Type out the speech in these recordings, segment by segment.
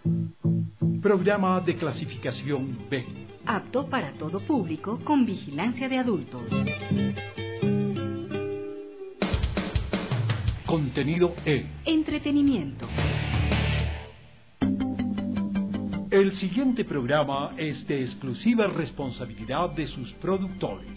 Programa de clasificación B. Apto para todo público con vigilancia de adultos. Contenido E. Entretenimiento. El siguiente programa es de exclusiva responsabilidad de sus productores.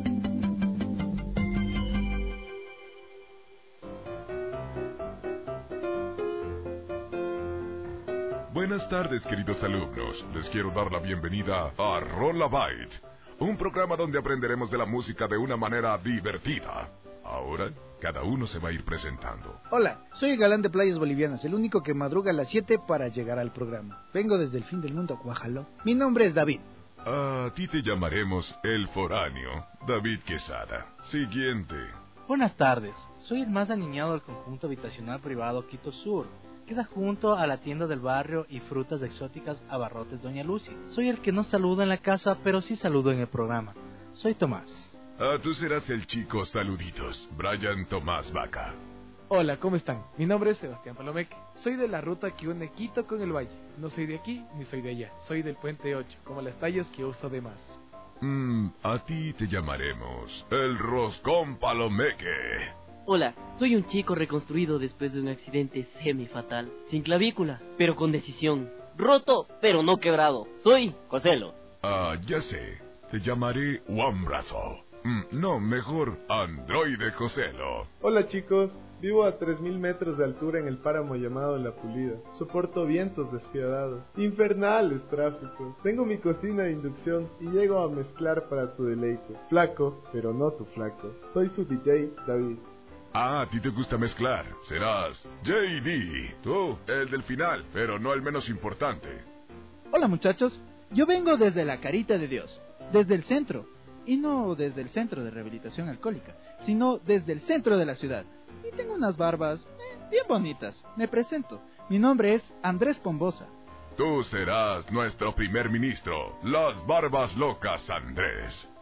Buenas tardes, queridos alumnos. Les quiero dar la bienvenida a Rollabyte, un programa donde aprenderemos de la música de una manera divertida. Ahora, cada uno se va a ir presentando. Hola, soy el galán de Playas Bolivianas, el único que madruga a las 7 para llegar al programa. Vengo desde el fin del mundo, Guajaló. Mi nombre es David. A ti te llamaremos el foráneo, David Quesada. Siguiente. Buenas tardes, soy el más aniñado del conjunto habitacional privado Quito Sur. Queda junto a la tienda del barrio y frutas exóticas Abarrotes Doña Lucy. Soy el que no saluda en la casa, pero sí saludo en el programa. Soy Tomás. Tú serás el chico saluditos, Brian Tomás Vaca. Hola, ¿cómo están? Mi nombre es Sebastián Palomeque. Soy de la ruta que une Quito con el valle. No soy de aquí ni soy de allá. Soy del puente 8, como las tallas que uso de más. A ti te llamaremos el Roscón Palomeque. Hola, soy un chico reconstruido después de un accidente semifatal, sin clavícula, pero con decisión, roto, pero no quebrado. Soy Joselo. Ya sé, te llamaré Wambrazo. No, mejor Androide Joselo. Hola chicos, vivo a 3000 metros de altura en el páramo llamado La Pulida. Soporto vientos despiadados, infernales tráficos. Tengo mi cocina de inducción y llego a mezclar para tu deleite. Flaco, pero no tu flaco. Soy su DJ, David. A ti te gusta mezclar. Serás JD. Tú, el del final, pero no el menos importante. Hola muchachos, yo vengo desde la Carita de Dios, desde el centro. Y no desde el centro de rehabilitación alcohólica, sino desde el centro de la ciudad. Y tengo unas barbas bien bonitas. Me presento. Mi nombre es Andrés Pombosa. Tú serás nuestro primer ministro. Las barbas locas, Andrés.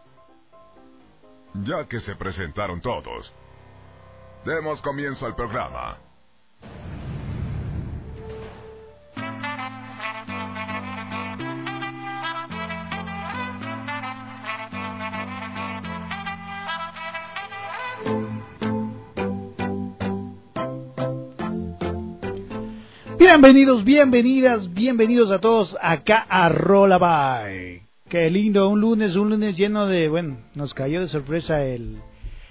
Ya que se presentaron todos, demos comienzo al programa. Bienvenidos, bienvenidas, bienvenidos a todos acá a Rollabyte. Qué lindo, un lunes lleno de, bueno, nos cayó de sorpresa el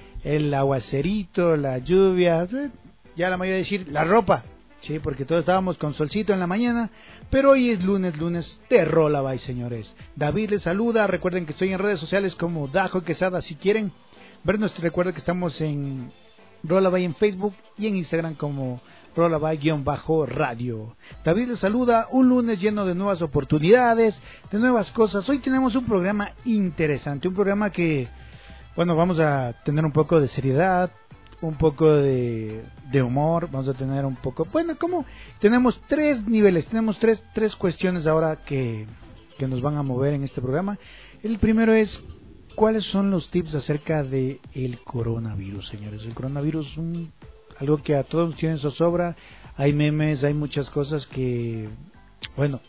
aguacerito, la lluvia, ya la mayoría decir la ropa, sí, porque todos estábamos con solcito en la mañana, pero hoy es lunes de Rollabyte, señores. David les saluda, recuerden que estoy en redes sociales como Dajo Quesada, si quieren vernos, recuerden que estamos en Rollabyte en Facebook y en Instagram como Rollabyte_radio. David les saluda, un lunes lleno de nuevas oportunidades, de nuevas cosas. Hoy tenemos un programa interesante, un programa que, bueno, vamos a tener un poco de seriedad, un poco de humor, vamos a tener un poco, bueno, como tenemos tres niveles, tenemos tres cuestiones ahora que nos van a mover en este programa. El primero es, ¿cuáles son los tips acerca de el coronavirus, señores? El coronavirus, algo que a todos nos tiene zozobra, hay memes, hay muchas cosas que, bueno,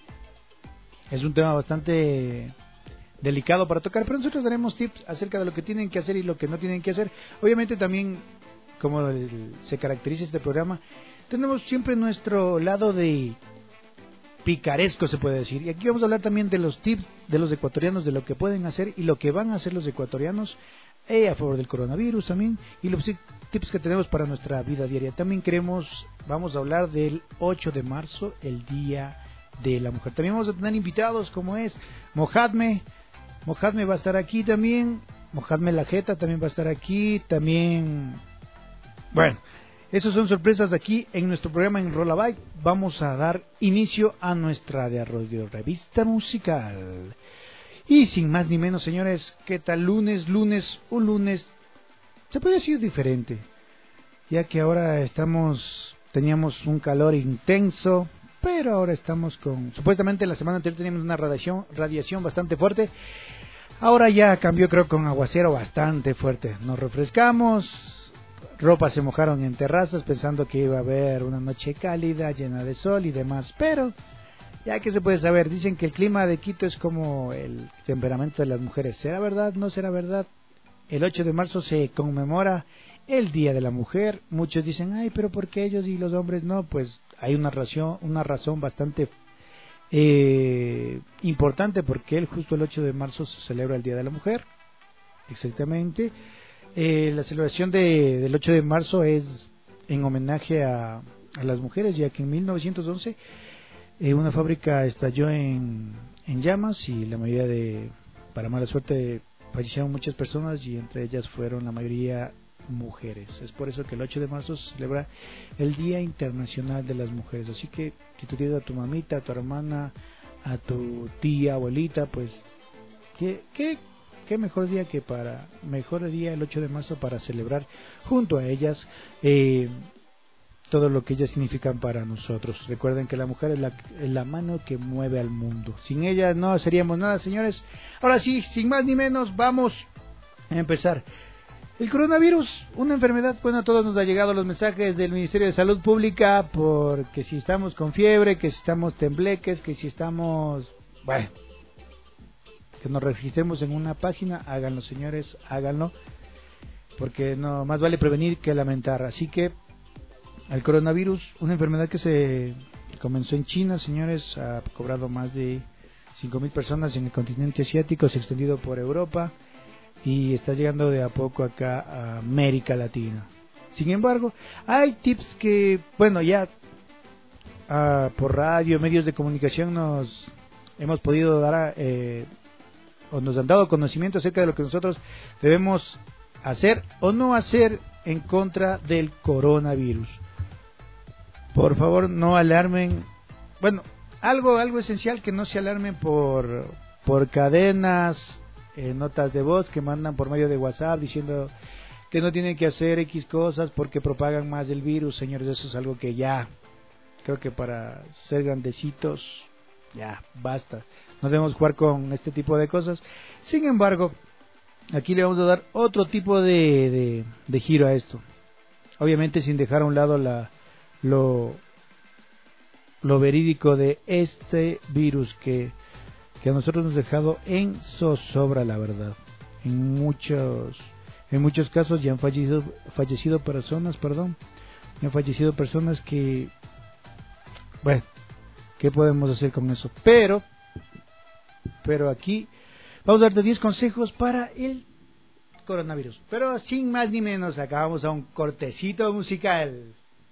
es un tema bastante delicado para tocar, pero nosotros daremos tips acerca de lo que tienen que hacer y lo que no tienen que hacer. Obviamente también, como se caracteriza este programa, tenemos siempre nuestro lado de picaresco, se puede decir, y aquí vamos a hablar también de los tips de los ecuatorianos, de lo que pueden hacer y lo que van a hacer los ecuatorianos a favor del coronavirus también, y los tips que tenemos para nuestra vida diaria. También vamos a hablar del 8 de marzo, el Día de la Mujer. También vamos a tener invitados como es Mojadme va a estar aquí también, Mojadme la Jeta también va a estar aquí, también, bueno, esas son sorpresas aquí en nuestro programa en Rollabyte. Vamos a dar inicio a nuestra de revista musical. Y sin más ni menos, señores, ¿qué tal un lunes, se puede decir diferente, ya que ahora teníamos un calor intenso, pero ahora estamos supuestamente la semana anterior teníamos una radiación bastante fuerte, ahora ya cambió, creo, con aguacero bastante fuerte, nos refrescamos, ropas se mojaron en terrazas pensando que iba a haber una noche cálida, llena de sol y demás, pero Ya que se puede saber, dicen que el clima de Quito es como el temperamento de las mujeres. ¿Será verdad? ¿No será verdad? El 8 de marzo se conmemora el Día de la Mujer. Muchos dicen, ay, pero ¿por qué ellos y los hombres no? Pues hay una razón bastante importante, porque justo el 8 de marzo se celebra el Día de la Mujer. Exactamente. La celebración del 8 de marzo es en homenaje a las mujeres, ya que en 1911 una fábrica estalló en llamas y la mayoría para mala suerte, fallecieron muchas personas y entre ellas fueron la mayoría mujeres. Es por eso que el 8 de marzo se celebra el Día Internacional de las Mujeres. Así que si tú tienes a tu mamita, a tu hermana, a tu tía, abuelita, pues qué mejor día el 8 de marzo para celebrar junto a ellas todo lo que ellas significan para nosotros. Recuerden que la mujer es la mano que mueve al mundo. Sin ella no seríamos nada, señores. Ahora sí, sin más ni menos, vamos a empezar. El coronavirus, una enfermedad, bueno, a todos nos ha llegado los mensajes del Ministerio de Salud Pública, porque si estamos con fiebre, que si estamos tembleques, que si estamos, bueno, que nos registremos en una página, háganlo, señores, háganlo, porque no más vale prevenir que lamentar. Así que el coronavirus, una enfermedad que se comenzó en China, señores, ha cobrado más de 5.000 personas en el continente asiático, se ha extendido por Europa y está llegando de a poco acá a América Latina. Sin embargo, hay tips que, bueno, ya por radio, medios de comunicación nos hemos podido dar o nos han dado conocimiento acerca de lo que nosotros debemos hacer o no hacer en contra del coronavirus. Por favor, no alarmen. Bueno, algo esencial, que no se alarmen por cadenas, notas de voz que mandan por medio de WhatsApp diciendo que no tienen que hacer X cosas porque propagan más el virus. Señores, eso es algo que ya creo que para ser grandecitos ya basta. No debemos jugar con este tipo de cosas. Sin embargo, aquí le vamos a dar otro tipo de giro a esto. Obviamente sin dejar a un lado lo verídico de este virus que a nosotros nos ha dejado en zozobra, la verdad. En muchos casos ya han fallecido personas que, bueno, ¿qué podemos hacer con eso? Pero aquí vamos a darte 10 consejos para el coronavirus. Pero sin más ni menos, acá vamos a un cortecito musical.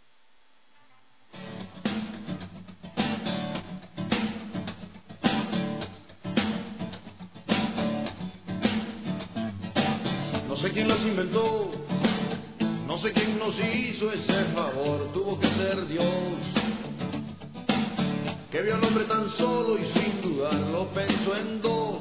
No sé quién las inventó, no sé quién nos hizo ese favor, tuvo que ser Dios, que vio al hombre tan solo y sin dudarlo pensó en dos.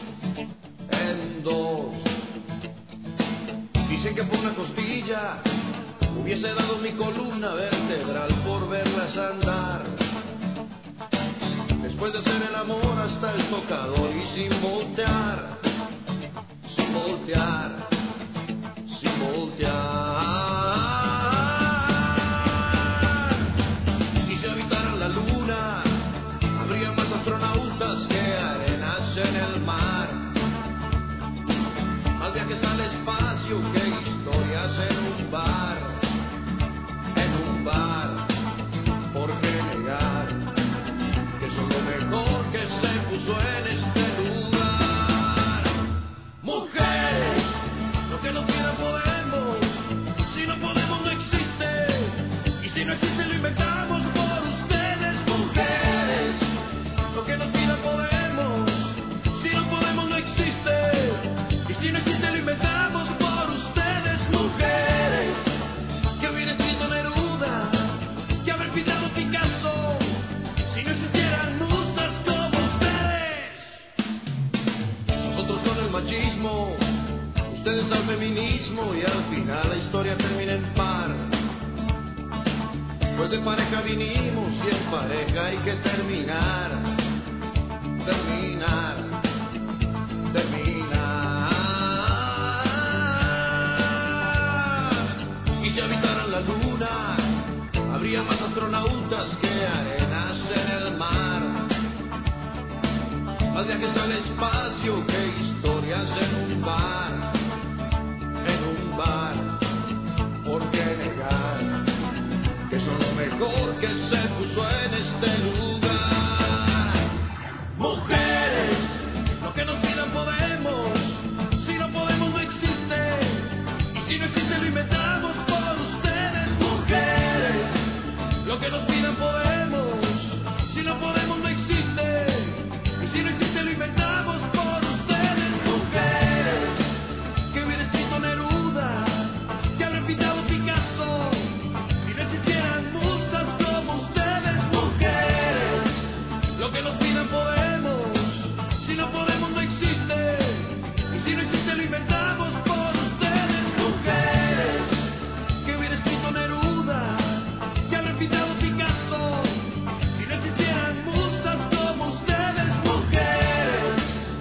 Dicen que por una costilla hubiese dado mi columna vertebral por verlas andar, después de hacer el amor hasta el tocador y sin voltear. Y si habitaran la luna, habría más astronautas que arenas en el mar, más viajes al espacio que historias en un bar. ¿Por qué negar que son lo mejor que se puso en este lugar? Mujeres, lo que no quiera podemos, si no podemos no existe, y si no existe lo inventamos por ustedes. Mujeres, lo que no quiera podemos, si no podemos no existe, y si no existe lo inventamos por ustedes. Mujeres, que hubiera escrito Neruda, que haber pintado Picasso, si no existieran musas como ustedes. Nosotros con el machismo, ustedes al feminismo, y al final la historia termina en par. Pues de pareja vinimos y en pareja hay que terminar. Y si habitaran la luna, habría más astronautas que arenas en el mar, más viajes al espacio que historias en un bar. ¿Por qué negar que son lo mejor que se puso en este lugar? Mujeres, lo que nos pidan podemos. Si no podemos no existe. Y si no existe lo inventamos por ustedes. Mujeres, lo que nos pidan podemos. Si no podemos no existe. Y si no existe lo inventamos por ustedes. Mujeres, que hubiera escrito Neruda, que habrá pintado Picasso, si no existieran musas como ustedes. Mujeres, lo que nos pidan podemos. Si no podemos no existe. Y si no existe lo inventamos por ustedes. Mujeres, que hubiera escrito Neruda, que habrá pintado Picasso, si no existieran musas como ustedes. Mujeres.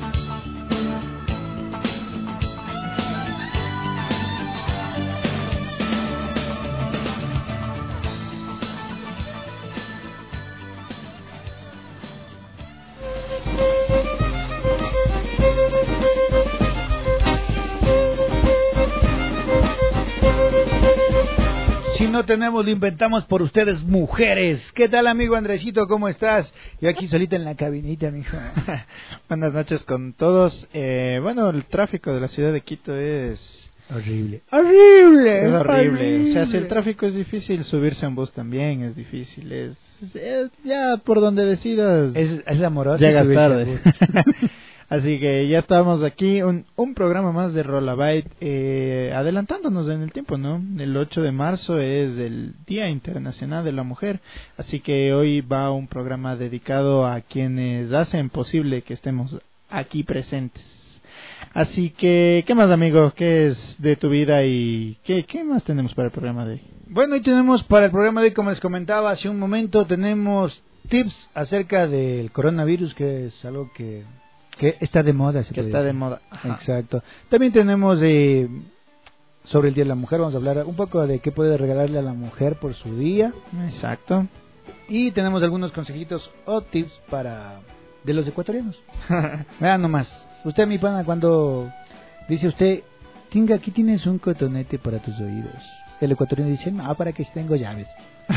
Si no tenemos, lo inventamos por ustedes, mujeres. ¿Qué tal, amigo Andresito? ¿Cómo estás? Yo aquí solita en la cabinita, mijo. Buenas noches con todos. Bueno, el tráfico de la ciudad de Quito es... Horrible. ¡Horrible! Es horrible. O sea, si el tráfico es difícil, subirse en bus también es difícil. Es ya por donde decidas. Es amoroso. Llegas subirse tarde. al bus. Así que ya estamos aquí, un programa más de Rollabyte, adelantándonos en el tiempo, ¿no? El 8 de marzo es el Día Internacional de la Mujer, así que hoy va un programa dedicado a quienes hacen posible que estemos aquí presentes. Así que, ¿qué más, amigo? ¿Qué es de tu vida y qué más tenemos para el programa de hoy? Bueno, hoy tenemos para el programa de hoy, como les comentaba hace un momento, tenemos tips acerca del coronavirus, que es algo que está de moda. Que está de moda. Ajá. Exacto. También tenemos sobre el Día de la Mujer, vamos a hablar un poco de qué puede regalarle a la mujer por su día. Exacto. Y tenemos algunos consejitos o tips de los ecuatorianos. Vean nomás, usted, mi pana, cuando dice usted, Tinga, aquí tienes un cotonete para tus oídos, el ecuatoriano dice, no, para que tengo llaves.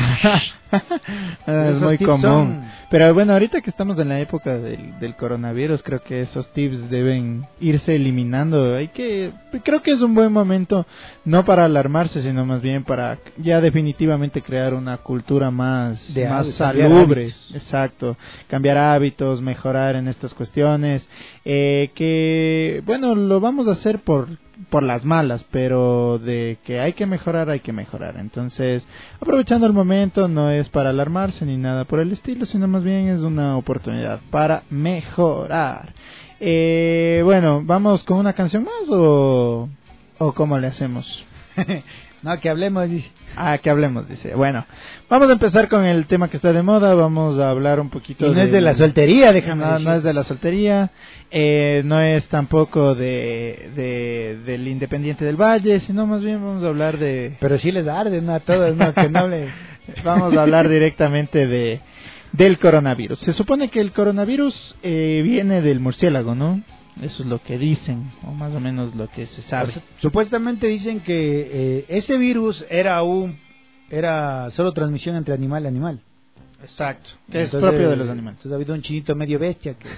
Es muy común. Pero bueno, ahorita que estamos en la época del coronavirus, creo que esos tips deben irse eliminando. Creo que es un buen momento, no para alarmarse, sino más bien para ya definitivamente crear una cultura más salubre. Exacto, cambiar hábitos, mejorar en estas cuestiones. Que bueno, lo vamos a hacer por las malas, pero de que hay que mejorar. Entonces, aprovechando el momento, no es para alarmarse ni nada por el estilo, sino más bien es una oportunidad para mejorar. Bueno, ¿vamos con una canción más o cómo le hacemos? No, que hablemos, dice. Que hablemos, dice. Bueno, vamos a empezar con el tema que está de moda. Vamos a hablar un poquito y no es de la soltería, déjame decir. No es de la soltería. No es tampoco del Independiente del Valle, sino más bien vamos a hablar de... Pero sí les arde, ¿no? A todos, ¿no? Que no le... Vamos a hablar directamente del coronavirus. Se supone que el coronavirus viene del murciélago, ¿no? Eso es lo que dicen, o más o menos lo que se sabe. Supuestamente dicen que ese virus era solo transmisión entre animal y animal. Exacto, que es propio de los animales. Entonces ha habido un chinito medio bestia que...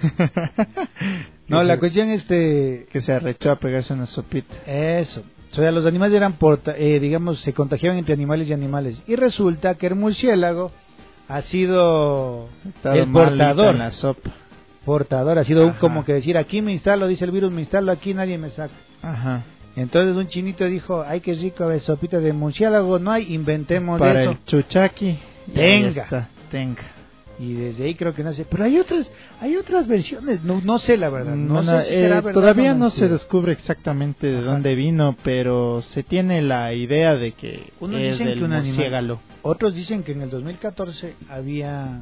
No, la cuestión es que se arrechó a pegarse una sopita. Eso. O sea, los animales eran, se contagiaban entre animales y animales. Y resulta que el murciélago ha sido el portador. En la sopa. Ha sido como que decir, aquí me instalo, dice el virus, me instalo aquí, nadie me saca. Ajá. Entonces un chinito dijo, ay, qué rico, sopita de murciélago, no hay, inventemos para eso. El chuchaqui. Tenga. Y desde ahí creo que no sé, pero hay otras versiones, no sé la verdad. No sé si será verdad. Todavía no se descubre exactamente de dónde vino, pero se tiene la idea de que unos es dicen del que un murciélago. Animal, otros dicen que en el 2014 había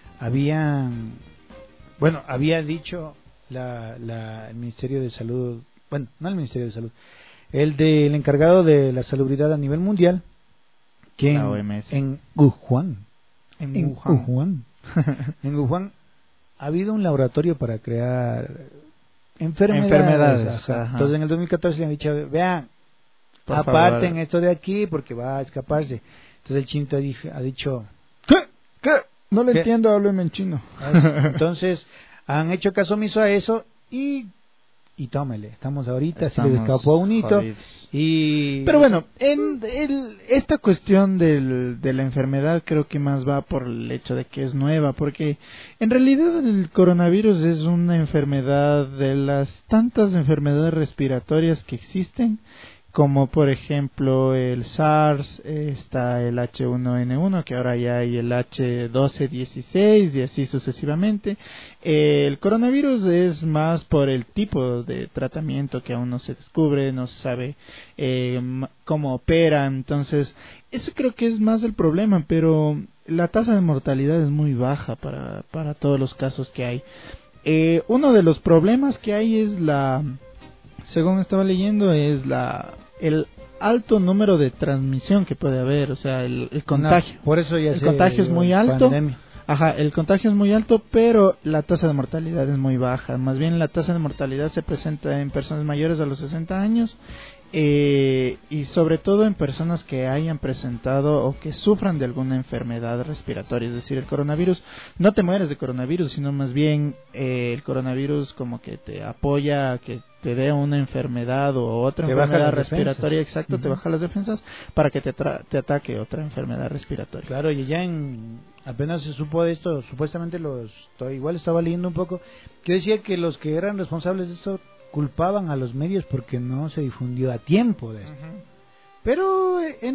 dicho el Ministerio de Salud, bueno, no el Ministerio de Salud, el encargado de la salubridad a nivel mundial, que en Wuhan ha habido un laboratorio para crear enfermedades. Ajá. Entonces en el 2014 le han dicho, vean, Por aparten favor. esto de aquí porque va a escaparse. Entonces el chinto ha dicho, ¿Qué? No lo ¿Qué? entiendo, hábleme en chino. entonces han hecho caso omiso a eso y tómele, estamos ahorita, se les Estamos escapó un hito jodidos. y... Pero bueno, esta cuestión de la enfermedad creo que más va por el hecho de que es nueva, porque en realidad el coronavirus es una enfermedad de las tantas enfermedades respiratorias que existen, como por ejemplo el SARS, está el H1N1, que ahora ya hay el H1216 y así sucesivamente. El coronavirus es más por el tipo de tratamiento que aún no se descubre, no se sabe cómo opera, entonces eso creo que es más el problema, pero la tasa de mortalidad es muy baja para todos los casos que hay. Uno de los problemas que hay es según estaba leyendo, es el alto número de transmisión que puede haber, o sea, el contagio. Por eso ya el contagio es muy alto. Pandemia. Ajá, el contagio es muy alto, pero la tasa de mortalidad es muy baja. Más bien la tasa de mortalidad se presenta en personas mayores a los 60 años y sobre todo en personas que hayan presentado o que sufran de alguna enfermedad respiratoria. Es decir, el coronavirus, no te mueres de coronavirus, sino más bien el coronavirus como que te apoya a que te dé una enfermedad o otra te baja enfermedad las respiratoria, defensas. exacto, te baja las defensas para que te ataque otra enfermedad respiratoria. Claro, y ya apenas se supo de esto, supuestamente igual estaba leyendo un poco, que decía que los que eran responsables de esto culpaban a los medios porque no se difundió a tiempo de esto. Pero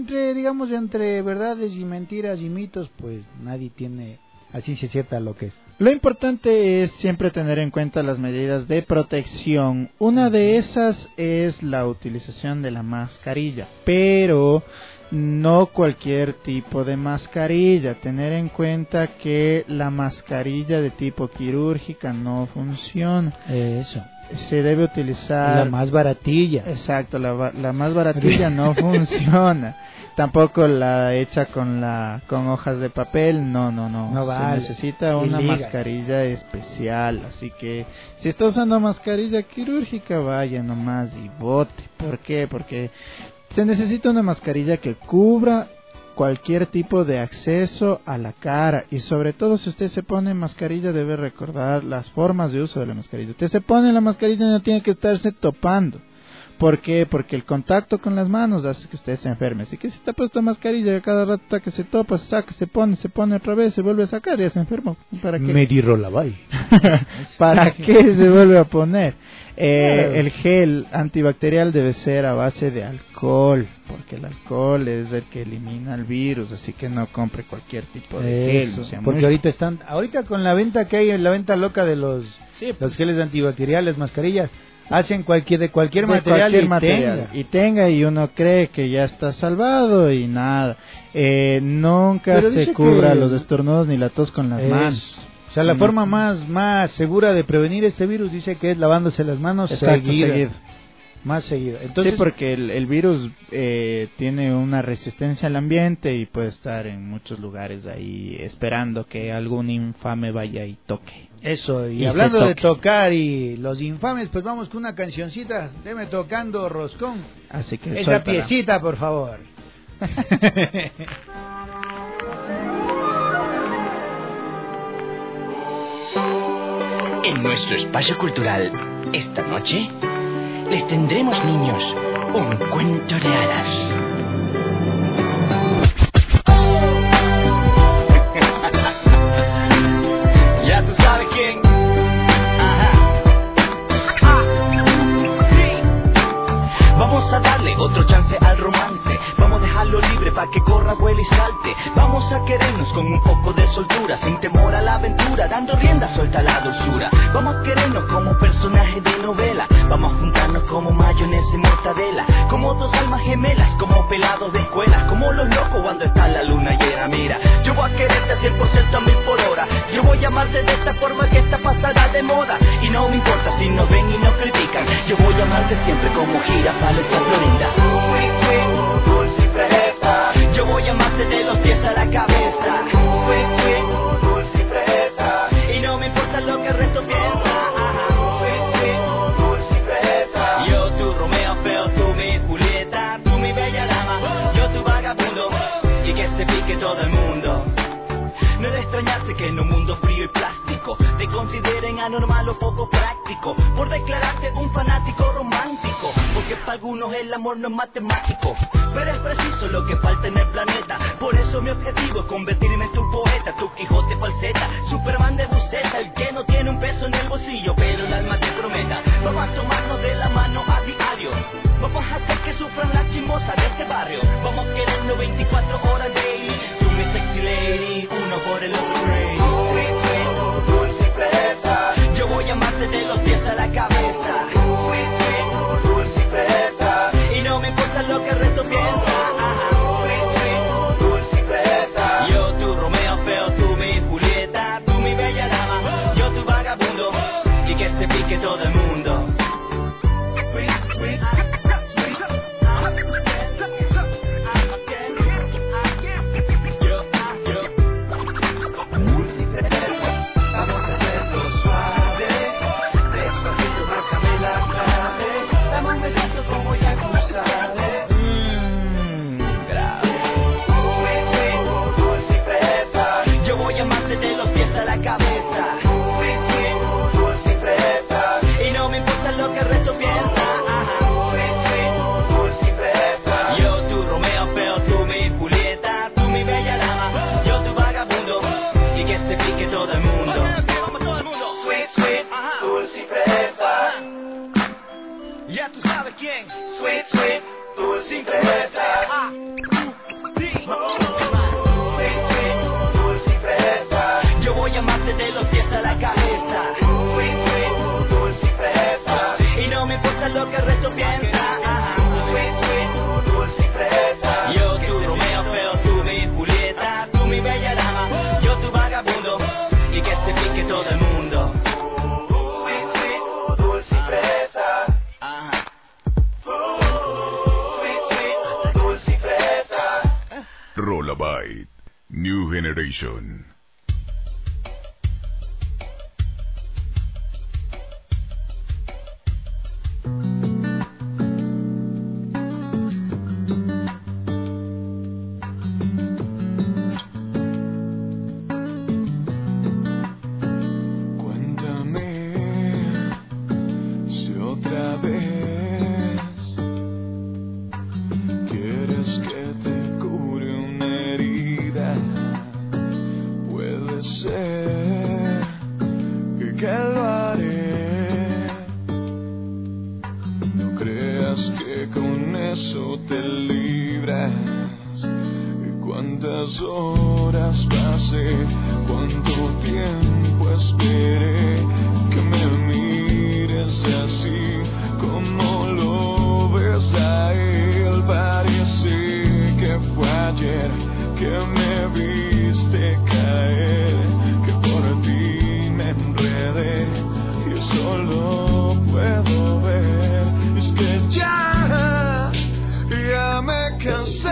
entre verdades y mentiras y mitos, pues nadie tiene así se cierta lo que es. Lo importante es siempre tener en cuenta las medidas de protección. Una de esas es la utilización de la mascarilla, pero no cualquier tipo de mascarilla. Tener en cuenta que la mascarilla de tipo quirúrgica no funciona. Eso. Se debe utilizar la más baratilla. Exacto, la más baratilla no funciona. Tampoco la hecha con hojas de papel, no vale. Se necesita una mascarilla especial, así que si está usando mascarilla quirúrgica, vaya nomás y bote. ¿Por qué? Porque se necesita una mascarilla que cubra cualquier tipo de acceso a la cara, y sobre todo si usted se pone mascarilla debe recordar las formas de uso de la mascarilla. Usted se pone la mascarilla y no tiene que estarse topando. ¿Por qué? Porque el contacto con las manos hace que usted se enferme. Así que si está puesto mascarilla, cada rato está que se topa, se saca, se pone otra vez, se vuelve a sacar y ya se enfermó. ¿Para qué? Me di rollabay. ¿Para qué se vuelve a poner? El gel antibacterial debe ser a base de alcohol, porque el alcohol es el que elimina el virus, así que no compre cualquier tipo de gel. O sea, porque ahorita con la venta que hay, la venta loca de los geles antibacteriales, mascarillas, hacen de cualquier material y tenga y uno cree que ya está salvado y nada. Nunca pero se cubra los estornudos ni la tos con las manos. O sea, la forma más segura de prevenir este virus dice que es lavándose las manos seguido. Más seguido. Entonces, sí, porque el virus tiene una resistencia al ambiente y puede estar en muchos lugares ahí esperando que algún infame vaya y toque. Eso, y hablando de tocar y los infames, pues vamos con una cancioncita. Deme tocando Roscón. Así que esa piecita, por favor. En nuestro espacio cultural, esta noche, les tendremos, niños, un cuento de hadas. Ya tú sabes quién. Vamos a darle otro chance al romance. Vamos a dejarlo libre para que corra, vuele y salte. Vamos a querernos con un poco de soltura, sin temor a la aventura, dando rienda suelta a la dulzura. Vamos a querernos como personajes de novela. Vamos a juntarnos como mayonesa y mortadela, como dos almas gemelas, como pelados de escuela, como los locos cuando está la luna llena. Mira, yo voy a quererte a 100% a 1000 por hora. Yo voy a amarte de esta forma que esta pasará de moda. Y no me importa si nos ven y nos critican. Yo voy a amarte siempre como Girafales a Florinda. Sweet, sweet, dulce y fresa. Yo voy a amarte de los pies a la cabeza. Sweet, sweet, dulce y fresa. Y no me importa lo que que el resto piensa. Sweet, sweet, dulce y fresa. Yo tu Romeo feo, tú mi Julieta, tú mi bella dama, yo tu vagabundo, y que se pique todo el mundo. No es de extrañarse que en un mundo frío y plástico te consideren anormal o poco práctico por declararte un fanático romántico, porque para algunos el amor no es matemático, pero es preciso lo que falta en el planeta. Por eso mi objetivo es convertirme en tu poeta, tu Quijote falseta, Superman de buceta, el que no tiene un peso en el bolsillo pero el alma te prometa. Vamos a tomarnos de la mano a diario, vamos a hacer que sufran las chimosas de este barrio, vamos a querernos 24 horas daily, tú mi sexy lady, uno por el otro rey. Sweet, sweet, dulce y fresa, yo voy a amarte de los pies a la cabeza. Sweet, sweet, dulce y fresa, y no me importa lo que el resto piensa. Sweet, sweet, dulce y fresa, yo tu Romeo feo, tú mi Julieta, tú mi bella dama, yo tu vagabundo, y que se pique todo el mundo. Sweet, sweet, cabeza. Sweet, sweet, dulce y fresa, y no me importa lo que el resto piensa. Sweet, sweet, dulce y fresa, yo tu Romeo feo, tú mi Julieta, tú mi bella dama, yo tu vagabundo, y que se pique todo el mundo. Sweet, sweet, dulce y fresa, ya tú sabes quién. Sweet, sweet, dulce y fresa. Yo voy a amarte de los pies a la cabeza. Sweet, sweet, dulce y fresa, y no me importa lo que el resto piensa. Sweet, sweet, dulce y fresa, yo tu Romeo feo, tú mi Julieta, tú mi bella dama, yo tu vagabundo, y que se pique todo el mundo. Sweet, sweet, dulce y fresa. Sweet, sweet, dulce y fresa. Rollabite, New Generation. Horas pasé, cuánto tiempo esperé que me mires así como lo ves a él. Parece que fue ayer que me viste caer, que por ti me enredé y solo puedo ver. Es que ya me cansé.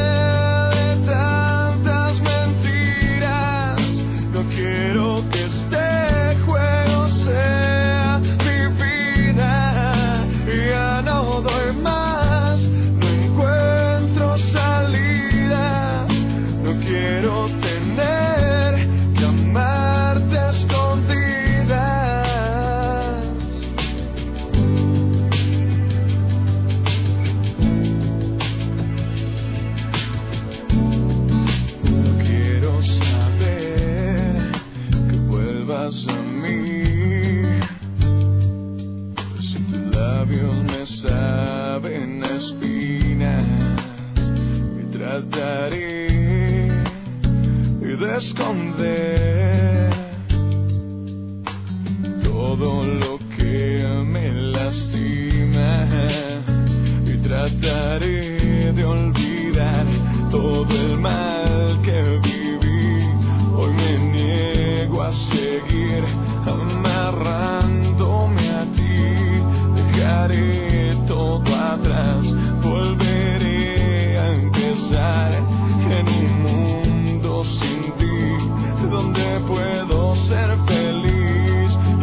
Esconder todo lo que me lastima y trataré de olvidar todo el mal que viví. Hoy me niego a seguir amarrándome a ti, dejaré todo atrás, volveré a empezar en un mundo sin ti, donde puedo ser feliz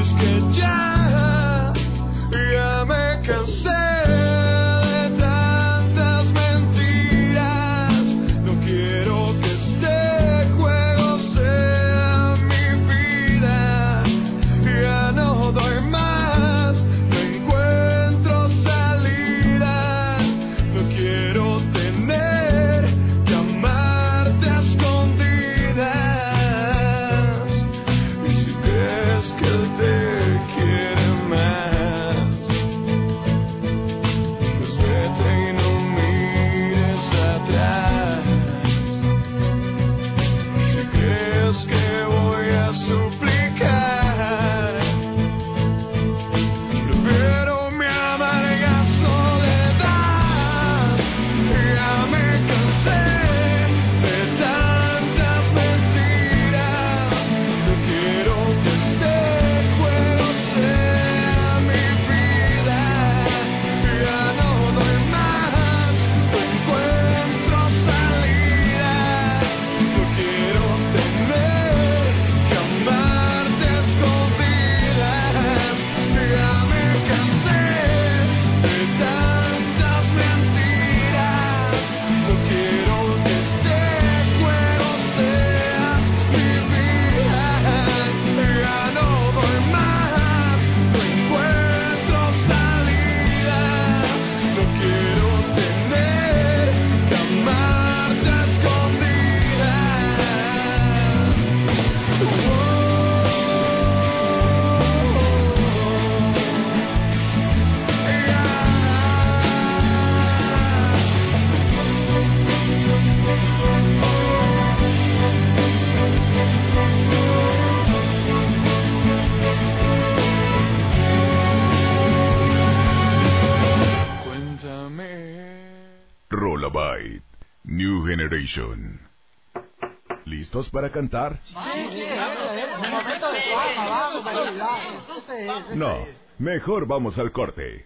Generation. ¿Listos para cantar? Un momento de calma, vamos. No, mejor vamos al corte.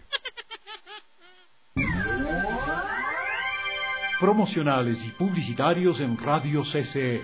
Promocionales y publicitarios en Radio CCE.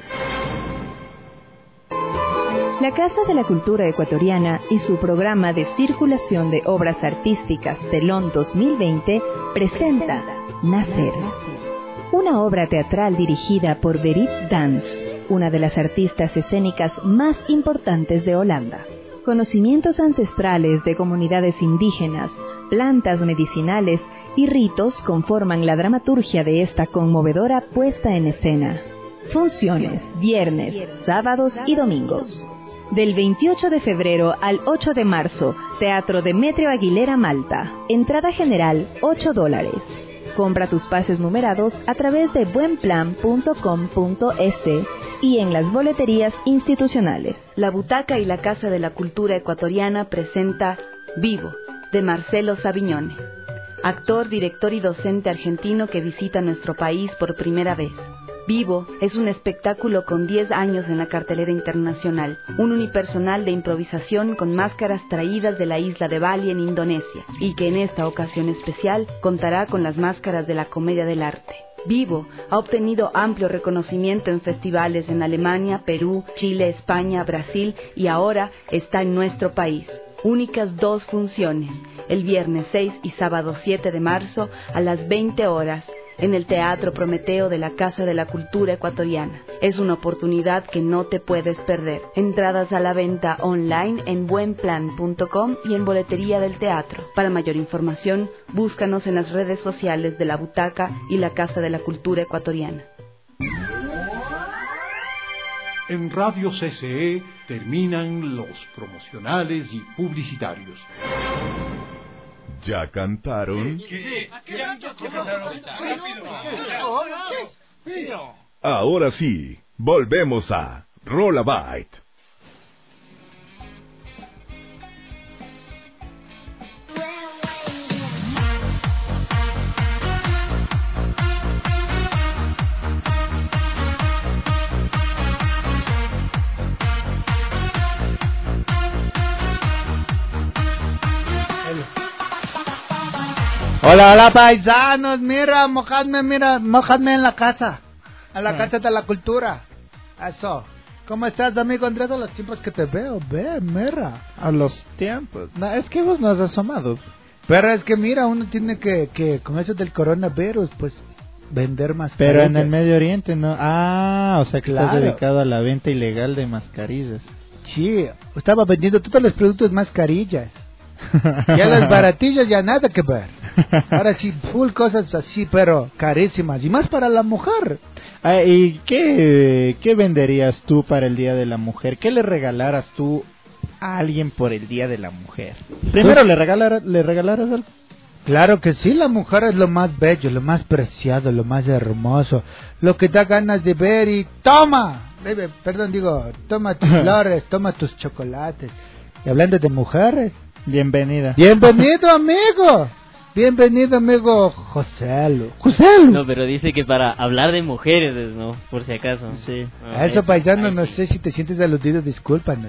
La Casa de la Cultura Ecuatoriana y su programa de circulación de obras artísticas Telón 2020 presenta Nacer, una obra teatral dirigida por Berit Dans, una de las artistas escénicas más importantes de Holanda. Conocimientos ancestrales de comunidades indígenas, plantas medicinales y ritos conforman la dramaturgia de esta conmovedora puesta en escena. Funciones, viernes, sábados y domingos. Del 28 de febrero al 8 de marzo, Teatro Demetrio Aguilera, Malta. Entrada general, $8. Compra tus pases numerados a través de buenplan.com.es y en las boleterías institucionales. La Butaca y la Casa de la Cultura Ecuatoriana presenta Vivo, de Marcelo Savignone. Actor, director y docente argentino que visita nuestro país por primera vez. Vivo es un espectáculo con 10 años en la cartelera internacional, un unipersonal de improvisación con máscaras traídas de la isla de Bali en Indonesia, y que en esta ocasión especial contará con las máscaras de la comedia del arte. Vivo ha obtenido amplio reconocimiento en festivales en Alemania, Perú, Chile, España, Brasil y ahora está en nuestro país. Únicas 2 funciones, el viernes 6 y sábado 7 de marzo a las 20 horas, en el Teatro Prometeo de la Casa de la Cultura Ecuatoriana. Es una oportunidad que no te puedes perder. Entradas a la venta online en buenplan.com y en boletería del teatro. Para mayor información, búscanos en las redes sociales de La Butaca y la Casa de la Cultura Ecuatoriana. En Radio CCE terminan los promocionales y publicitarios. ¿Ya cantaron? Ahora sí, volvemos a Rollabite. Hola, hola paisanos, mojadme en la casa, a la Casa de la Cultura. Eso. ¿Cómo estás, amigo Andrés? A los tiempos que te veo, mira. A los tiempos. No, es que vos no has asomado. Pero es que mira, uno tiene que con eso del coronavirus, pues, vender mascarillas. Pero en el Medio Oriente, ¿no? Ah, o sea que Claro. estás dedicado a la venta ilegal de mascarillas. Sí, estaba vendiendo todos los productos mascarillas. Ya las baratillas ya nada que ver. Ahora sí, full cosas así, pero carísimas. Y más para la mujer. Ah, ¿y qué venderías tú para el Día de la Mujer? ¿Qué le regalaras tú a alguien por el Día de la Mujer? Primero, ¿le regalaras algo? Claro que sí, la mujer es lo más bello, lo más preciado, lo más hermoso. Lo que da ganas de ver y toma, toma tus flores, toma tus chocolates. Y hablando de mujeres... Bienvenida. Bienvenido, amigo. Bienvenido, amigo José. No, pero dice que para hablar de mujeres, ¿no? Por si acaso. Sí. A eso, paisano, no sé si te sientes aludido, discúlpanos.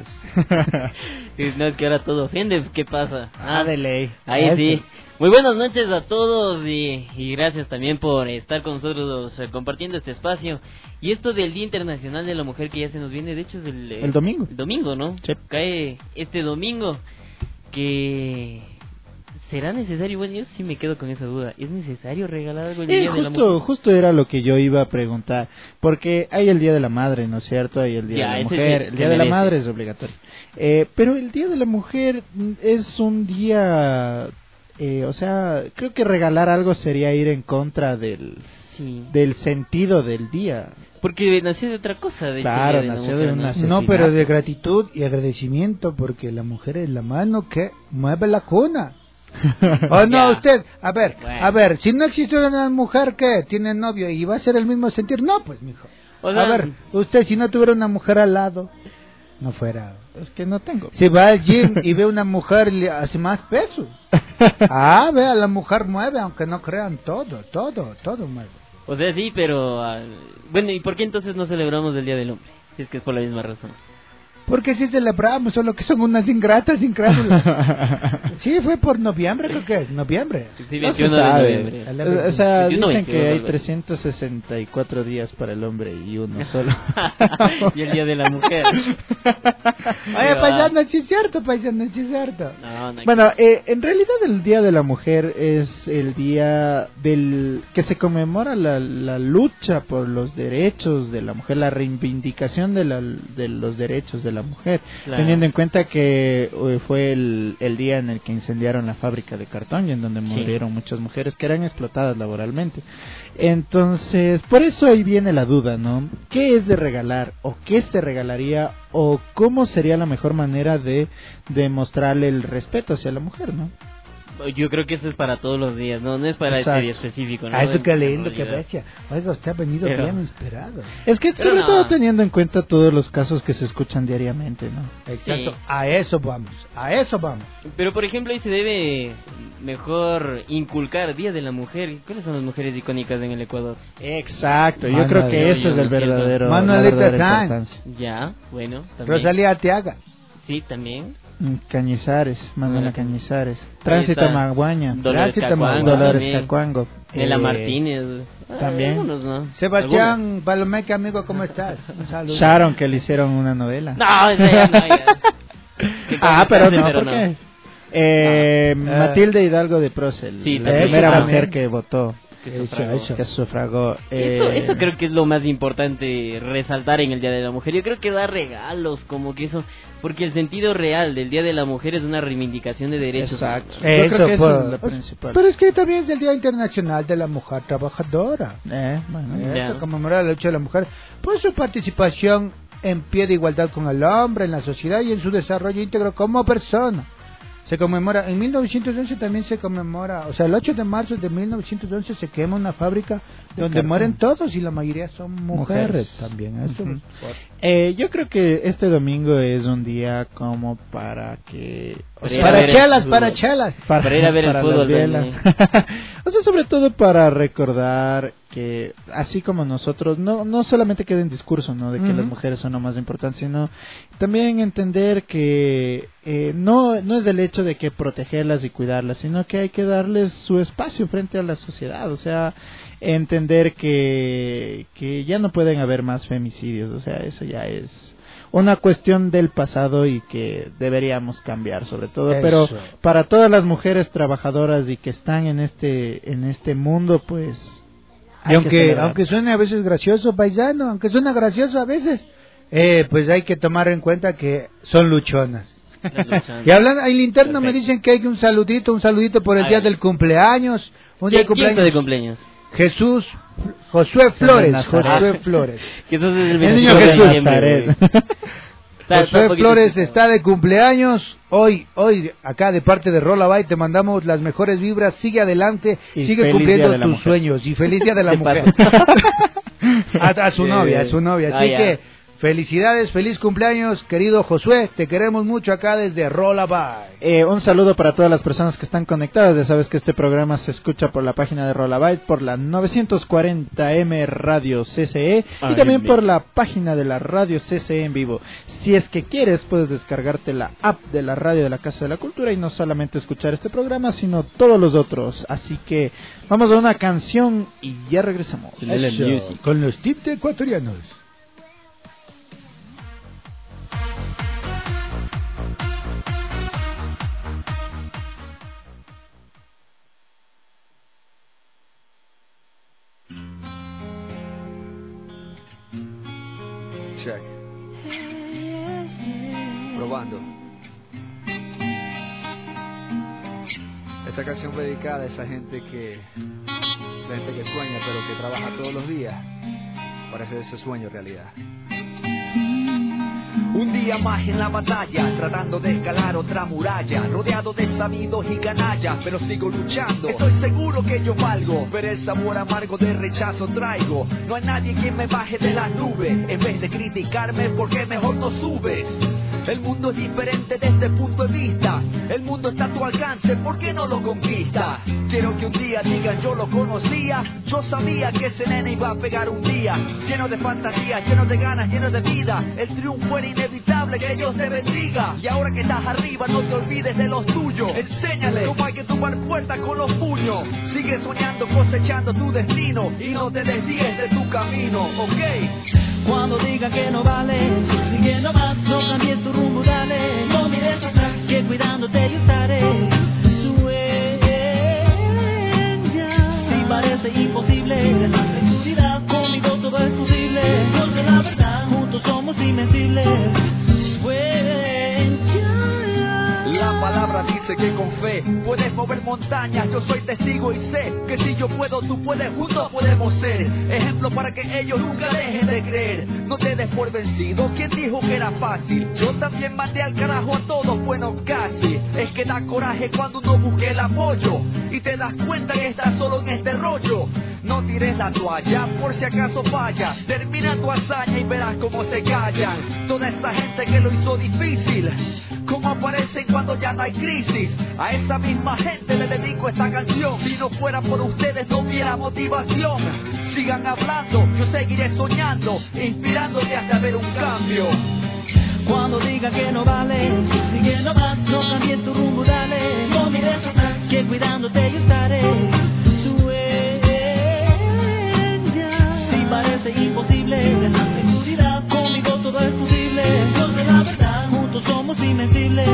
No, es que ahora todo ofende, ¿qué pasa? De ley. Ahí Eso. sí. Muy buenas noches a todos y gracias también por estar con nosotros compartiendo este espacio. Y esto del Día Internacional de la Mujer que ya se nos viene, de hecho es el domingo. El domingo, ¿no? Sí. Cae este domingo que... ¿Será necesario? Bueno, yo sí me quedo con esa duda. ¿Es necesario regalar algo el Día de la Mujer? Justo era lo que yo iba a preguntar. Porque hay el Día de la Madre, ¿no es cierto? Hay el Día de la Mujer. El Día de la Madre es obligatorio. Pero el Día de la Mujer es un día... o sea, creo que regalar algo sería ir en contra del sentido del día. Porque nació de otra cosa. De claro, hecho, nació de una No, pero de gratitud y agradecimiento, porque la mujer es la mano que mueve la cuna. ¿O no, usted? A ver, si no existe una mujer que tiene novio y va a ser el mismo sentir, no, pues, mijo. O sea, a ver, usted si no tuviera una mujer al lado, no fuera... Es que no tengo. Si va al gym y ve una mujer, le hace más pesos. Vea, la mujer mueve, aunque no crean, todo mueve. O sea, sí, pero... bueno, ¿y por qué entonces no celebramos el Día del Hombre? Si es que es por la misma razón. Porque sí celebramos, solo que son unas ingratas, incrédulas. Sí, fue por noviembre, creo que es, noviembre. Sí, No 21 se de sabe. noviembre. O sea, 21, dicen que hay 22, 364 días para el hombre y uno solo. Y el Día de la Mujer. Oye, paisano, sí es cierto, paisano, sí es cierto. Bueno, en realidad el Día de la Mujer es el día del que se conmemora la lucha por los derechos de la mujer, la reivindicación de los derechos de la mujer, Claro. teniendo en cuenta que fue el día en el que incendiaron la fábrica de cartón y en donde Sí. murieron muchas mujeres que eran explotadas laboralmente. Entonces, por eso ahí viene la duda, ¿no? ¿Qué es de regalar o qué se regalaría o cómo sería la mejor manera de demostrarle el respeto hacia la mujer, ¿no? Yo creo que eso es para todos los días, no es para Exacto. ese día específico, ¿no? Ah, eso qué En lindo, qué realidad. bestia. Oiga, usted ha venido Pero- bien inspirado. Es que Pero sobre no. todo teniendo en cuenta todos los casos que se escuchan diariamente, ¿no? Exacto, Sí. a eso vamos, a eso vamos. Pero por ejemplo ahí se debe mejor inculcar Día de la Mujer. ¿Cuáles son las mujeres icónicas en el Ecuador? Exacto, yo Manuel, creo que eso es el ¿no es cierto? verdadero. Manuelita la verdadera Sanz. importancia. Ya, bueno, también. Rosalía Arteaga. Sí, también. Cañizares, Manuela Manuela Cañizares, Ahí Tránsito está. Maguaña, Dolores Tránsito Cacuango Dolores también. Cacuango, Nela Martínez. también. Algunos, ¿no? Sebastián Palomeque, amigo, ¿cómo estás? Un saludo. Sharon, que le hicieron una novela. No, esa ya no, ya. Que Pero cante, no, pero ¿por qué? Matilde Hidalgo de Procel, Sí, la también. primera También. mujer que votó, Eso. que sufragó. Eso creo que es lo más importante resaltar en el Día de la Mujer. Yo creo que dar regalos, como que eso, porque el sentido real del Día de la Mujer es una reivindicación de derechos. Exacto. humanos. Yo creo que eso fue- es lo principal. Pero es que también es el Día Internacional de la Mujer Trabajadora. Bueno, Ya. Se conmemora la lucha de la mujer por su participación en pie de igualdad con el hombre en la sociedad y en su desarrollo íntegro como persona. Se conmemora, en 1911 también se conmemora, o sea, el 8 de marzo de 1911 se quema una fábrica donde cartón. mueren todos y la mayoría son mujeres, también. Eso Ujú. es Yo creo que este domingo es un día como para que... Para ir a para ver el chelas, fútbol. para chelas. Para ir a ver el para fútbol, las bielas. O sea, sobre todo para recordar que así como nosotros, no solamente queda en discurso, ¿no? De que Ujú. las mujeres son lo más importante, sino también entender que no es el hecho de que protegerlas y cuidarlas, sino que hay que darles su espacio frente a la sociedad. O sea, entender que ya no pueden haber más femicidios. O sea, eso ya es una cuestión del pasado y que deberíamos cambiar sobre todo. Eso. Pero para todas las mujeres trabajadoras y que están en este mundo, pues Y hay que celebrar. aunque suene a veces gracioso, paisano, aunque suena gracioso a veces, pues hay que tomar en cuenta que son luchonas. Las luchando. Y hablando, en el interno me Perfecto. dicen que hay un saludito por el A día ver. del cumpleaños. Un día de ¿Quién está de cumpleaños. cumpleaños? Josué Flores, Nazaret. Josué Flores. Que entonces es el El 25 niño de Jesús. diciembre, güey. Está Josué un poquito Flores chico. está de cumpleaños. Hoy, acá de parte de Rollabye, te mandamos las mejores vibras. Sigue adelante, Y sigue feliz cumpliendo Día de la tus Mujer. sueños. Y feliz día de la De mujer. a su novia, a su novia. Así que felicidades, feliz cumpleaños, querido Josué. Te queremos mucho acá desde Rollabye. Un saludo para todas las personas que están conectadas. Ya sabes que este programa se escucha por la página de Rollabye, por la 940M Radio CCE y también por la página de la Radio CCE en vivo. Si es que quieres, puedes descargarte la app de la radio de la Casa de la Cultura y no solamente escuchar este programa, sino todos los otros. Así que vamos a una canción y ya regresamos. Eso, con los tips ecuatorianos. Check. Probando. Esta canción fue dedicada a esa gente que sueña pero que trabaja todos los días para hacer ese sueño realidad. Un día más en la batalla, tratando de escalar otra muralla, rodeado de sabidos y canallas, pero sigo luchando. Estoy seguro que yo valgo, pero el sabor amargo de rechazo traigo. No hay nadie quien me baje de las nubes, en vez de criticarme, ¿por qué mejor no subes? El mundo es diferente desde este punto de vista. El mundo está a tu alcance, ¿por qué no lo conquista? Quiero que un día digan yo lo conocía. Yo sabía que ese nene iba a pegar un día. Lleno de fantasías, lleno de ganas, lleno de vida. El triunfo era inevitable, que Dios te bendiga. Y ahora que estás arriba no te olvides de los tuyos. Enséñale cómo hay que tomar puertas con los puños. Sigue soñando, cosechando tu destino. Y no te desvíes de tu camino, ¿ok? Cuando digan que no vales, sigue nomás, no cambies tu rumbo, dale. No mires atrás, que cuidándote yo estaré. Sueña, si parece imposible, deja la felicidad, conmigo todo es posible. Porque la verdad, juntos somos invencibles. La palabra dice que con fe puedes mover montañas. Yo soy testigo y sé que si yo puedo, tú puedes, juntos podemos ser ejemplo para que ellos nunca dejen de creer. No te des por vencido, ¿quién dijo que era fácil? Yo también mandé al carajo a todos, bueno casi. Es que da coraje cuando uno busca el apoyo y te das cuenta que estás solo en este rollo. No tires la toalla por si acaso fallas. Termina tu hazaña y verás cómo se callan toda esa gente que lo hizo difícil. Cómo aparecen cuando ya no hay crisis. A esa misma gente le dedico esta canción. Si no fuera por ustedes no hubiera motivación. Sigan hablando, yo seguiré soñando, inspirándote hasta ver un cambio. Cuando digan que no vale, sigue nomás, no cambies tu rumbo, dale. No mires atrás, que cuidándote yo estaré. Si parece imposible, deja la felicidad, conmigo todo es posible. Dios de la verdad, juntos somos invencibles.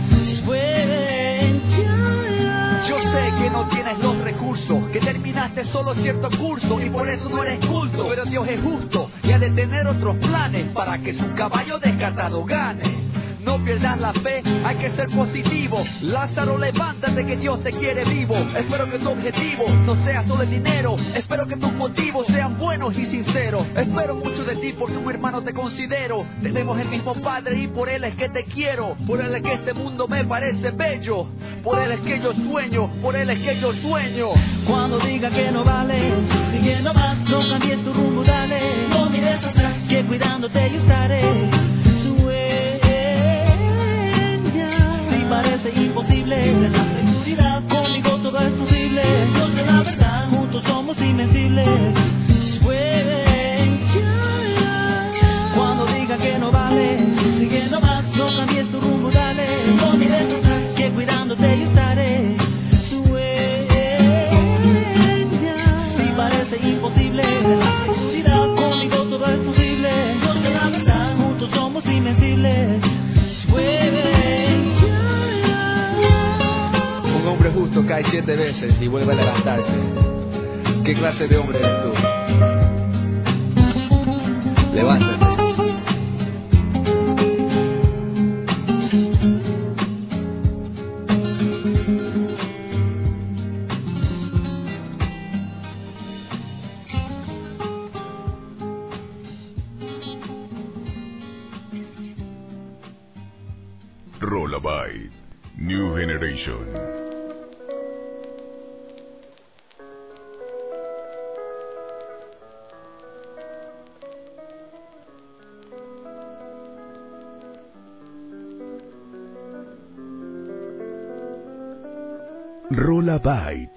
Yo sé que no tienes los recursos, que terminaste solo cierto curso y por eso no eres culto. Pero Dios es justo y ha de tener otros planes para que su caballo descartado gane. No pierdas la fe, hay que ser positivo. Lázaro, levántate que Dios te quiere vivo. Espero que tu objetivo no sea solo el dinero. Espero que tus motivos sean buenos y sinceros. Espero mucho de ti porque un hermano te considero. Tenemos el mismo padre y por él es que te quiero. Por él es que este mundo me parece bello. Por él es que yo sueño, por él es que yo sueño. Cuando digan que no vale, sigue nomás, no cambies tu rumbo, dale. No mires atrás, que cuidándote yo estaré. Parece imposible, de la felicidad, conmigo todo es posible. Dios de la verdad, juntos somos invencibles. Cuando diga que no vale, sigue nomás, no cambies tu rumbo, dale. No mires atrás, que cuidándote yo estaré. Si parece imposible, de la felicidad, conmigo todo es posible. Dios de la verdad, juntos somos invencibles. Un hombre justo cae 7 veces y vuelve a levantarse. ¿Qué clase de hombre eres tú? Levántate. Rollabye, New Generation. Rollabye.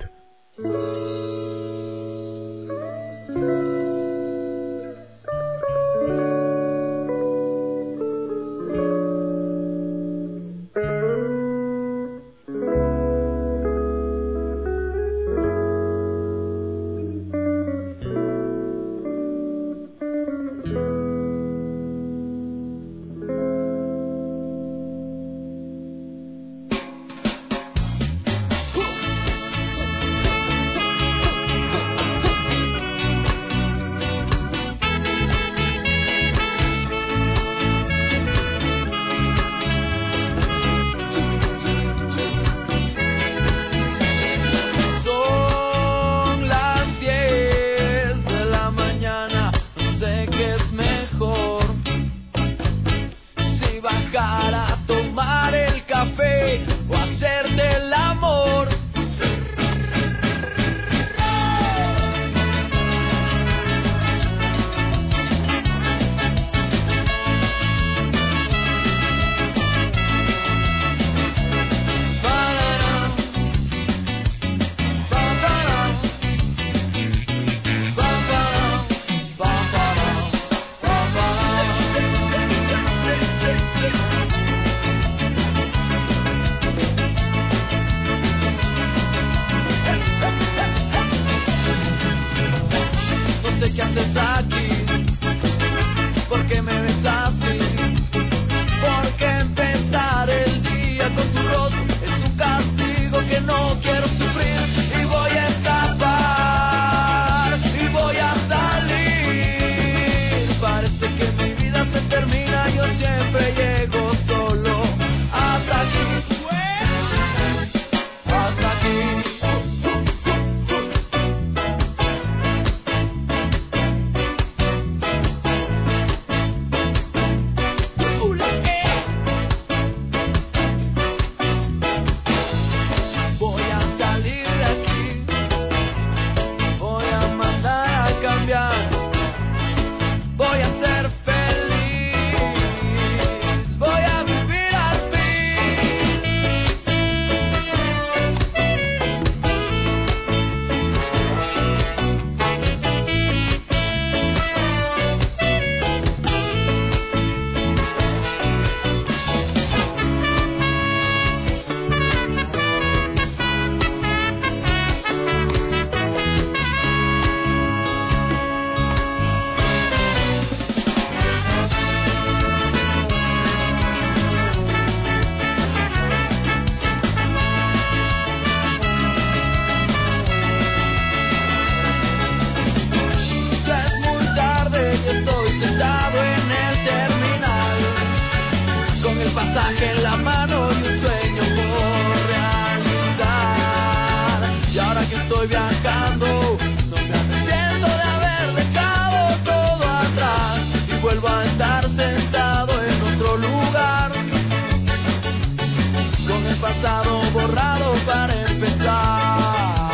pasado borrado para empezar.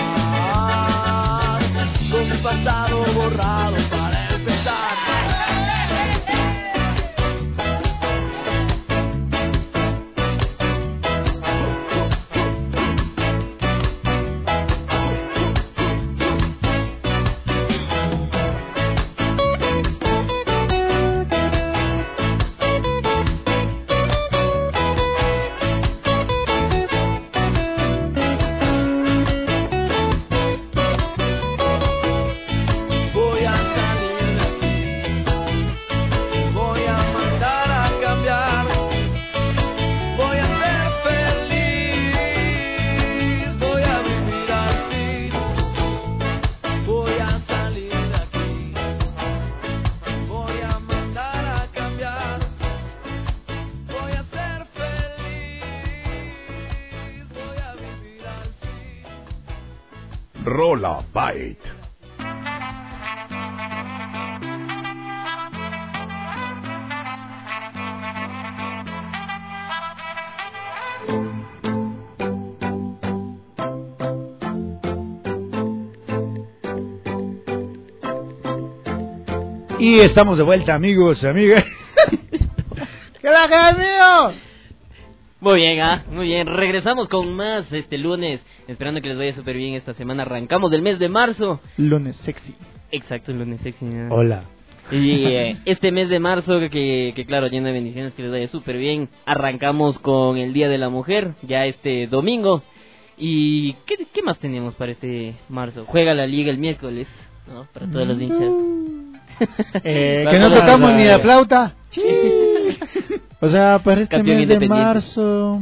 Con mi pasado borrado para empezar. Rola Byte. Y estamos de vuelta, amigos, amigas. ¡Que la que es mío! Muy bien, muy bien. Regresamos con más este lunes, esperando que les vaya súper bien esta semana. Arrancamos del mes de marzo. Lunes sexy. Exacto, lunes sexy. ¿No? Hola. Y este mes de marzo, que claro, lleno de bendiciones, que les vaya súper bien. Arrancamos con el Día de la Mujer, ya este domingo. ¿Y qué más tenemos para este marzo? Juega la liga el miércoles, ¿no? Para todos los hinchas. Que no tocamos ni la flauta. O sea, para este Campeón mes de independiente. marzo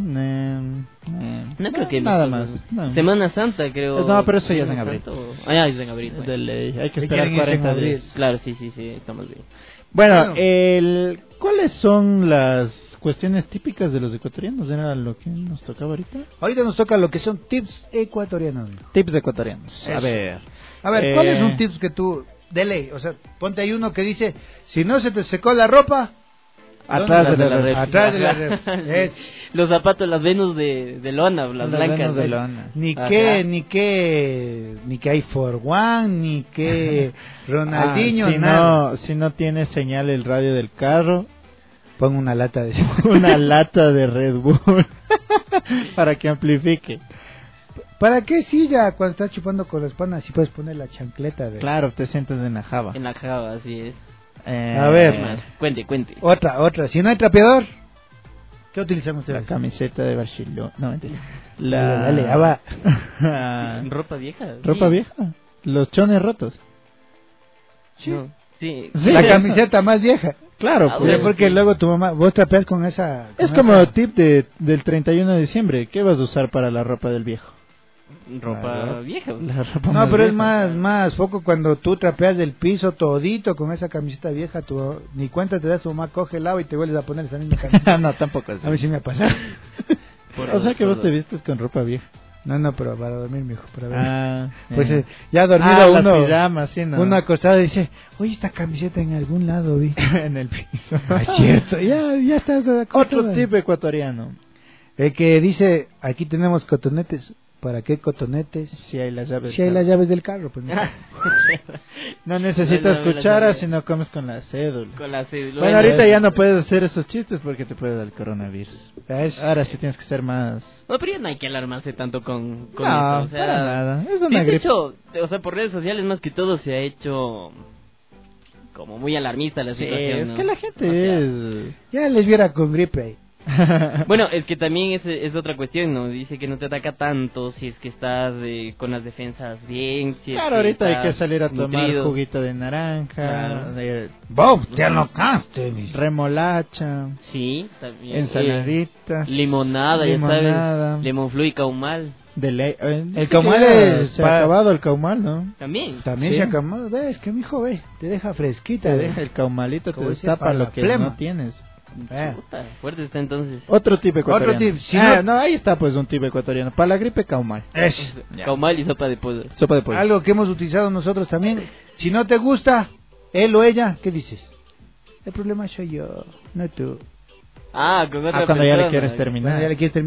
No creo que nada más. No. Semana Santa, creo. No, pero eso ya es en abril. Ya es en abril. Bueno. De ley. Hay que ¿Qué esperar quieren irse en 40 abril? días. Claro, sí, estamos bien. Bueno, ¿cuáles son las cuestiones típicas de los ecuatorianos? ¿Era lo que nos tocaba ahorita? Ahorita nos toca lo que son tips ecuatorianos. Tips ecuatorianos. Eso. A ver, ¿cuáles son tips que tú, de ley, o sea, ponte ahí uno que dice, si no se te secó la ropa, atrás de la ref. atrás de la ref. Los zapatos, las Venus de lona, las blancas. Venus de lona. Ni que hay for one, ni que Ronaldinho, nada. Si no tiene señal el radio del carro, Pon una lata de una lata de Red Bull para que amplifique. ¿Para qué silla cuando estás chupando con las panas si puedes poner la chancleta? Claro, te sientas en la java. En la java, así es. A ver, cuente. Otra. Si no hay trapeador, ¿qué utilizamos ustedes? La camiseta de Barcelona. No, mentira. Dale, ya va. ¿Ropa vieja? ¿Ropa vieja? Los chones rotos. Sí. No. Sí. La camiseta más vieja. Claro, pues, porque luego tu mamá, vos trapeas con esa... Es como tip del 31 de diciembre. ¿Qué vas a usar para la ropa del viejo? Ropa vieja. No, pero vieja. Es más foco cuando tú trapeas del piso todito con esa camiseta vieja, tú ni cuenta te das, tu mamá coge el agua y te vuelves a poner esa misma camiseta. No, tampoco es. A mí sí me ha pasado. O sea que vos te vistes con ropa vieja. No, pero para dormir, mijo, para ver. Pues ya dormido uno, las pijamas, sí, ¿no? Uno acostado dice, oye, esta camiseta en algún lado vi. En el piso. Es cierto, ya estás acostado. Otro tipo ecuatoriano. El que dice, aquí tenemos cotonetes. ¿Para qué cotonetes? Si hay las llaves. Si hay las llaves del carro, pues. No necesitas cuchara, sino comes con la cédula. Con la cédula. Bueno, ahorita ya no puedes hacer esos chistes porque te puede dar el coronavirus. Ahora sí tienes que ser más... No, pero ya no hay que alarmarse tanto con no, eso. O sea, para nada. Es una gripe. De hecho, o sea, por redes sociales más que todo se ha hecho como muy alarmista la situación. Es ¿no? que la gente ya les viera con gripe ahí. Bueno, es que también es otra cuestión, ¿no? Dice que no te ataca tanto si es que estás con las defensas bien. Si claro, es que ahorita hay que salir a tomar nutrido. juguito de naranja, Claro. Bob, te alocaste. Remolacha, sí, también. Ensaladitas, Limonada, ya sabes. Lemon flu y caumal. El caumal se ha acabado el caumal, ¿no? También sí. Se ha acabado. Ves que mi hijo ve, te deja fresquita. Te deja el caumalito, te destapa lo que no tienes. Puta, fuerte está entonces. Otro tipo ecuatoriano. Otro tip. Si no, ahí está pues un tipo ecuatoriano. Para la gripe, caumal. Caumal y sopa de pollo. Sopa de pollo. Algo que hemos utilizado nosotros también. Si no te gusta, él o ella, ¿qué dices? El problema soy yo, no tú. Con otra cuando persona. ya le quieres terminar. Cuando ya le quieres terminar,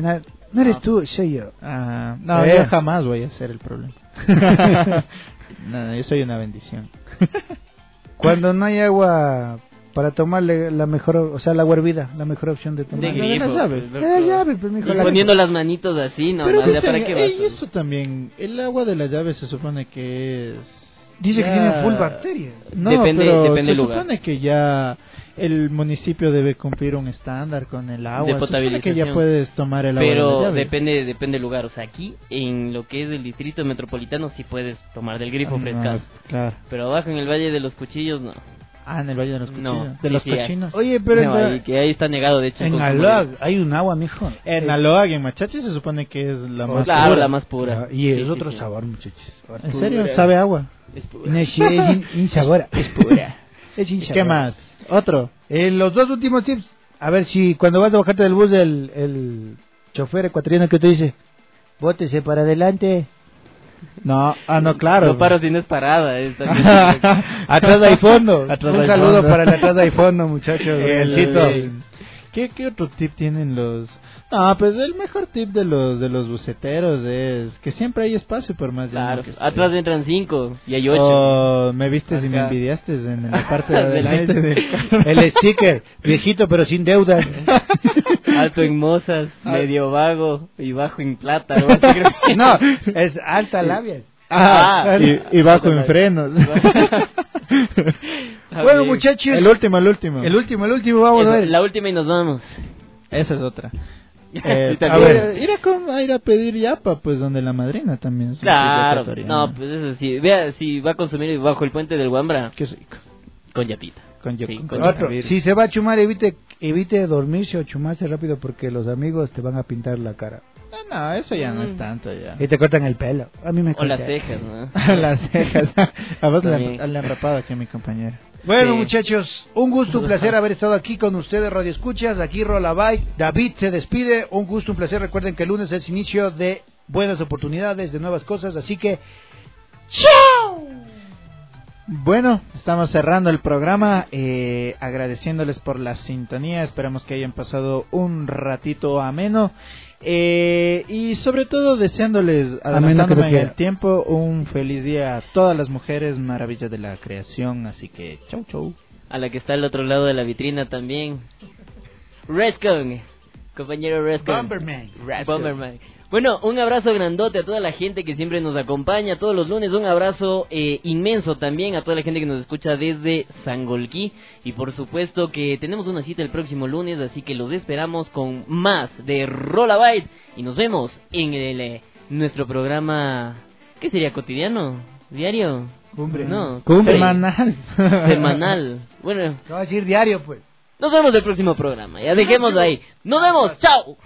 No eres tú, soy yo. No, yo jamás voy a ser el problema. No, yo soy una bendición. Cuando no hay agua para tomarle la mejor, o sea, la agua hervida, la mejor opción de tomar. De grifo. La llave, pues, mijo, y poniendo las manitos así, no, pero no, ¿para qué vas? Y eso también, el agua de la llave se supone que es... Dice que tiene full bacterias. No, depende se del lugar. supone que ya el municipio debe cumplir un estándar con el agua. De potabilización. Se supone que ya puedes tomar el agua de la Pero llave. depende del lugar. O sea, aquí en lo que es el distrito metropolitano sí puedes tomar del grifo frescazo. Claro. Pero abajo en el Valle de los Cuchillos no. En el Valle de los Cuchillos. No, de sí, los sí, cochinos. Oye, pero no, que ahí está negado, de hecho. En Aloag hay un agua, mijo. En Aloag, en Machachi se supone que es la más claro, pura. la más pura. Y es otro sabor, muchachos. ¿En serio? ¿Sabe agua? Es pura. No, sí, es insabora. Es pura. Es insabora. ¿Qué más? Otro. Los dos últimos tips. A ver si cuando vas a bajarte del bus el chofer ecuatoriano que te dice, bótese para adelante. No, no, claro. No paro si no es parada. Atrás hay fondo. Atrás Un hay saludo fondo. para el atrás hay fondo, muchachos. ¿Qué otro tip tienen los...? No, pues el mejor tip de los buceteros es que siempre hay espacio por más Claro, que atrás entran 5 y hay 8. Oh, me vistes y me envidiaste en la parte de adelante. El sticker, viejito pero sin deuda. Alto en mozas, medio vago y bajo en plata. No, es alta labia. Y bajo en frenos. Bueno, muchachos, El último, vamos a ver. La última y nos vamos. Esa es otra. A ver, ir a pedir yapa, pues donde la madrina también es claro, no, pues eso sí. Vea, si va a consumir bajo el puente del Huambra, qué rico. Con yapita. Otro, si se va a chumar, evite dormirse o chumarse rápido porque los amigos te van a pintar la cara. No, eso ya no es tanto ya. Y te cortan el pelo. A mí me cortan. O las cejas, ¿no? Las cejas. A vos le han rapado aquí a mi compañera. Bueno, muchachos, un gusto, un placer haber estado aquí con ustedes, Radio Escuchas. Aquí Rola Byte. David se despide. Un gusto, un placer. Recuerden que el lunes es inicio de buenas oportunidades, de nuevas cosas. Así que, ¡chao! Bueno, estamos cerrando el programa, agradeciéndoles por la sintonía. Esperamos que hayan pasado un ratito ameno. Y sobre todo deseándoles, adelantándome en el tiempo, un feliz día a todas las mujeres maravillas de la creación. Así que chau chau. A la que está al otro lado de la vitrina también, Rescon, compañero Rescon, Bomberman. Bueno, un abrazo grandote a toda la gente que siempre nos acompaña todos los lunes. Un abrazo inmenso también a toda la gente que nos escucha desde Sangolquí. Y por supuesto que tenemos una cita el próximo lunes, así que los esperamos con más de Rola Byte. Y nos vemos en nuestro programa, ¿qué sería? ¿Cotidiano? ¿Diario? Cumbre. No, semanal. Semanal. Bueno, no va a decir diario, pues. Nos vemos el próximo programa. Ya dejémoslo ahí. Nos vemos. Chao.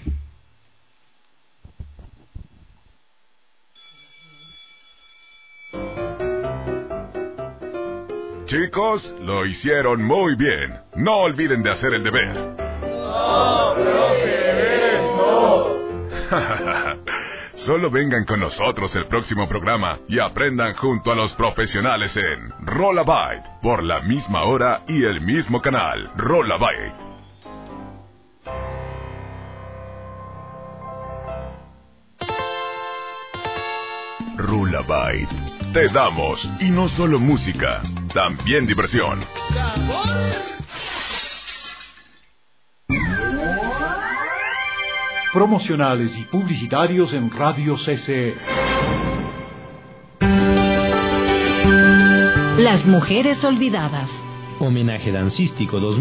Chicos, lo hicieron muy bien. No olviden de hacer el deber. No, profe, no. Solo vengan con nosotros el próximo programa y aprendan junto a los profesionales en Rola Byte, por la misma hora y el mismo canal. Rola Byte. Rola Byte. Te damos, y no solo música, también diversión. Promocionales y publicitarios en Radio CC. Las mujeres olvidadas. Homenaje dancístico 2000.